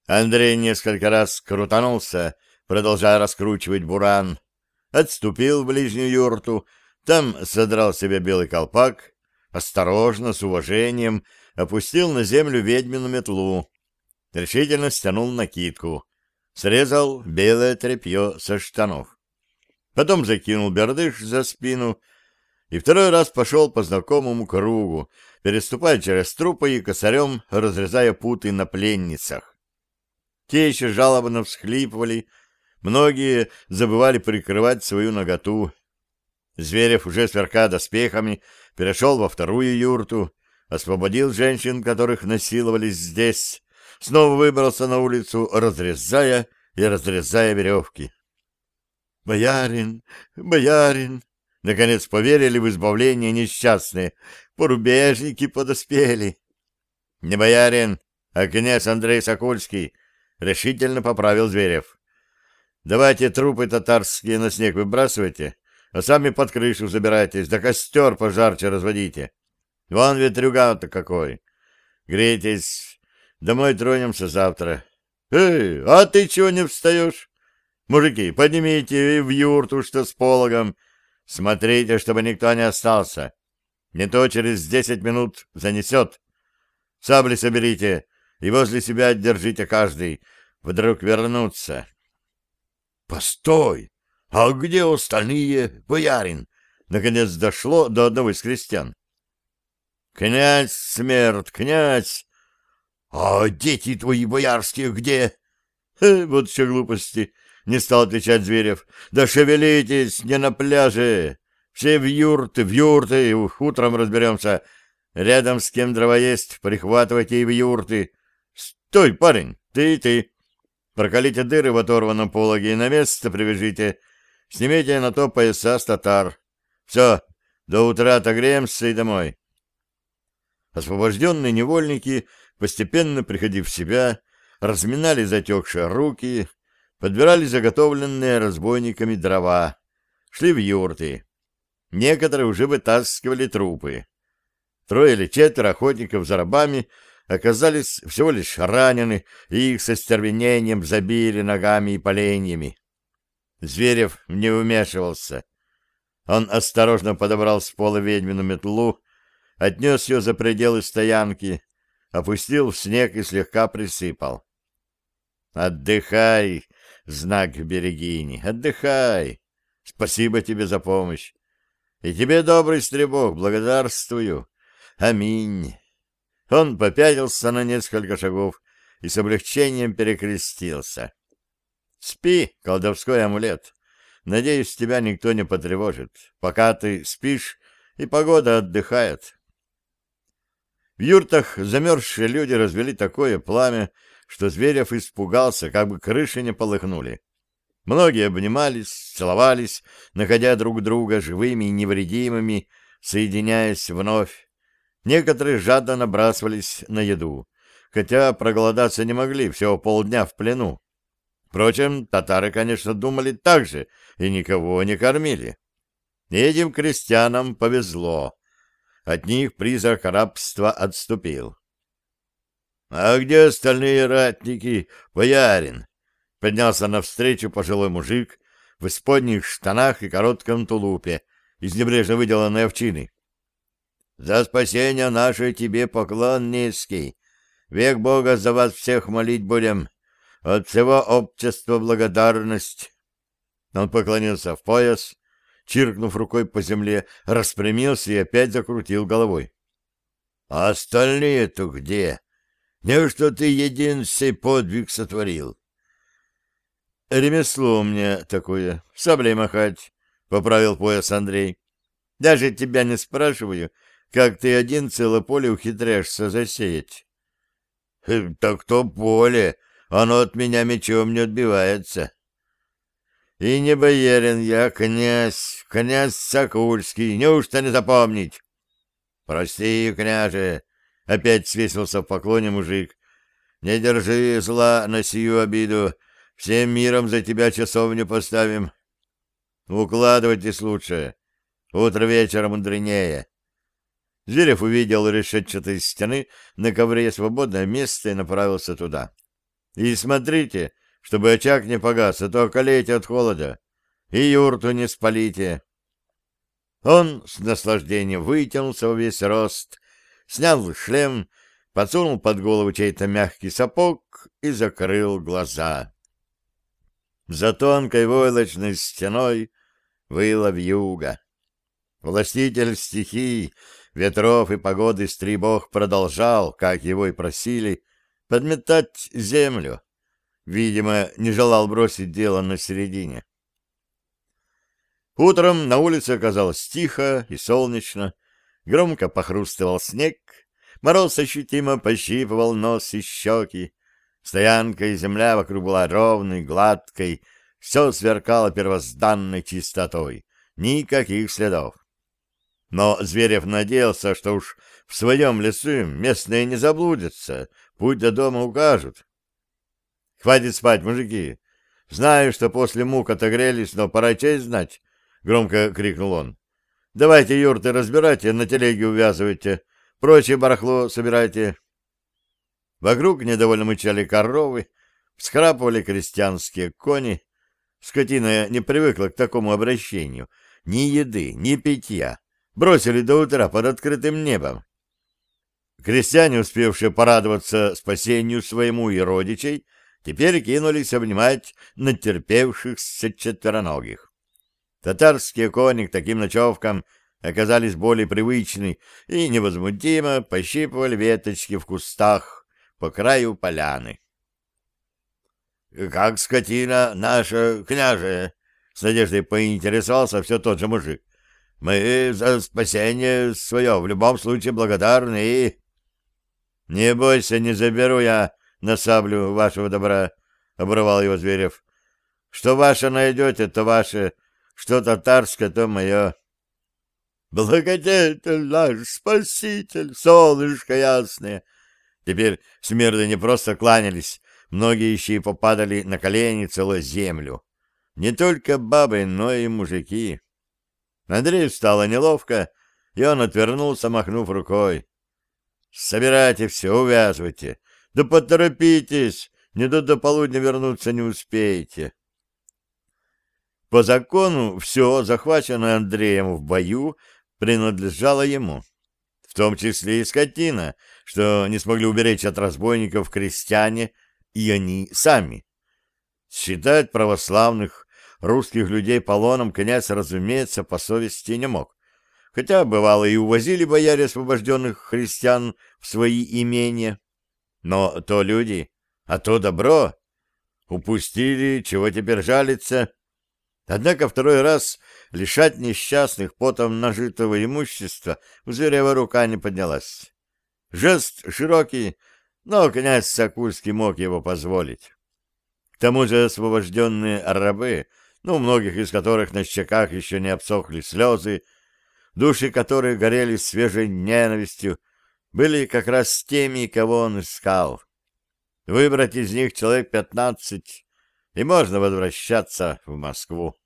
Андрей несколько раз крутанулся, продолжая раскручивать буран, отступил в ближнюю юрту, там содрал себе белый колпак, осторожно, с уважением, опустил на землю ведьмину метлу, решительно стянул накидку, срезал белое тряпье со штанов. Потом закинул бердыш за спину и второй раз пошел по знакомому кругу, переступая через трупы и косарем разрезая путы на пленницах. Те еще жалобно всхлипывали, многие забывали прикрывать свою наготу. Зверев, уже сверкая доспехами, перешел во вторую юрту, освободил женщин, которых насиловали здесь, снова выбрался на улицу, разрезая и разрезая веревки. «Боярин! Боярин!» Наконец поверили в избавление несчастные. Порубежники подоспели. «Не боярин, а князь Андрей Сокольский», — решительно поправил Зверев. «Давайте трупы татарские на снег выбрасывайте, а сами под крышу забирайтесь, да костер пожарче разводите. Вон ветрюга-то какой. Грейтесь, домой тронемся завтра. Эй, а ты чего не встаешь? Мужики, поднимите в юрту, что с пологом. Смотрите, чтобы никто не остался. Не то через 10 минут занесет. Сабли соберите и возле себя держите каждый. Вдруг вернутся». «Постой! А где остальные, боярин?» Наконец дошло до одного из крестьян. «Князь смерть, князь! А дети твои боярские где?» Вот еще глупости. Не стал отвечать Зверев. «Да шевелитесь, не на пляже! Все в юрты, утром разберемся. Рядом с кем дрова есть, прихватывайте и в юрты. Стой, парень, ты и ты. Проколите дыры в оторванном пологе и на место привяжите. Снимите на то пояса с татар. Все, до утра отогреемся и домой». Освобожденные невольники, постепенно приходив в себя, разминали затекшие руки, подбирали заготовленные разбойниками дрова, шли в юрты. Некоторые уже вытаскивали трупы. 3 или 4 охотников за рабами оказались всего лишь ранены, и их со стервенением забили ногами и поленьями. Зверев не вмешивался. Он осторожно подобрал с пола ведьмину метлу, отнес ее за пределы стоянки, опустил в снег и слегка присыпал. «Отдыхай, знак берегини, отдыхай. Спасибо тебе за помощь. И тебе, добрый стребок, благодарствую. Аминь». Он попятился на несколько шагов и с облегчением перекрестился. «Спи, колдовской амулет. Надеюсь, тебя никто не потревожит, пока ты спишь и погода отдыхает». В юртах замерзшие люди развели такое пламя, что Зверев испугался, как бы крыши не полыхнули. Многие обнимались, целовались, находя друг друга живыми и невредимыми, соединяясь вновь. Некоторые жадно набрасывались на еду, хотя проголодаться не могли, всего полдня в плену. Впрочем, татары, конечно, думали так же и никого не кормили. И этим крестьянам повезло. От них призрак рабства отступил. — А где остальные ратники, боярин? — поднялся навстречу пожилой мужик в исподних штанах и коротком тулупе из небрежно выделанной овчины. — За спасение наше тебе поклон низкий. Век Бога за вас всех молить будем. От всего общества благодарность. Он поклонился в пояс, чиркнув рукой по земле, распрямился и опять закрутил головой. — А остальные-то где? Неужто ты един сей подвиг сотворил? — Ремесло у меня такое, саблей махать, — поправил пояс Андрей. — Даже тебя не спрашиваю, как ты один целое поле ухитряешься засеять. — Так то поле, оно от меня мечом не отбивается. — И не боярин я, князь Сокольский, неужто не запомнить? — Прости, княже, — опять свесился в поклоне мужик. — Не держи зла на сию обиду, всем миром за тебя часовню поставим. Укладывайтесь лучше, утро вечера мудренее. Зверев увидел решетчатой стены на ковре свободное место и направился туда. И смотрите, чтобы очаг не погас, а то околеете от холода, и юрту не спалите». Он с наслаждением вытянулся во весь рост, снял шлем, подсунул под голову чей-то мягкий сапог и закрыл глаза. За тонкой войлочной стеной выла вьюга. Властитель стихий, ветров и погоды Стрибог продолжал, как его и просили, подметать землю. Видимо, не желал бросить дело на середине. Утром на улице оказалось тихо и солнечно, громко похрустывал снег, мороз ощутимо пощипывал нос и щеки, стоянка и земля вокруг была ровной, гладкой, все сверкало первозданной чистотой, никаких следов. Но Зверев надеялся, что уж в своем лесу местные не заблудятся, путь до дома укажут. «Хватит спать, мужики! Знаю, что после мук отогрелись, но пора честь знать!» — громко крикнул он. «Давайте юрты разбирайте, на телеге увязывайте, прочее барахло собирайте». Вокруг недовольно мычали коровы, всхрапывали крестьянские кони. Скотина не привыкла к такому обращению. Ни еды, ни питья. Бросили до утра под открытым небом. Крестьяне, успевшие порадоваться спасению своему и родичей, теперь кинулись обнимать натерпевшихся четвероногих. Татарские кони к таким ночевкам оказались более привычны и невозмутимо пощипывали веточки в кустах по краю поляны. — Как скотина наша, княже? — с надеждой поинтересовался все тот же мужик. — Мы за спасение свое в любом случае благодарны и... — Не бойся, не заберу я на саблю вашего добра, — оборвал его Зверев. — Что ваше найдете, то ваше, что татарское, то мое. — Благодетель наш, спаситель, солнышко ясное! Теперь смерды не просто кланялись, многие еще и попадали на колени целую землю. Не только бабы, но и мужики. Андрею стало неловко, и он отвернулся, махнув рукой. — Собирайте все, увязывайте. Да поторопитесь, не до полудня вернуться не успеете. По закону все, захваченное Андреем в бою, принадлежало ему, в том числе и скотина, что не смогли уберечь от разбойников крестьяне и они сами. Считать православных русских людей полоном князь, разумеется, по совести не мог, хотя, бывало, и увозили бояре освобожденных христиан в свои имения. Но то люди, а то добро. Упустили, чего теперь жалиться. Однако второй раз лишать несчастных потом нажитого имущества у Зверева рука не поднялась. Жест широкий, но князь Сокульский мог его позволить. К тому же освобожденные рабы, у многих из которых на щеках еще не обсохли слезы, души которых горели свежей ненавистью, были как раз теми, кого он искал. Выбрать из них человек 15, и можно возвращаться в Москву.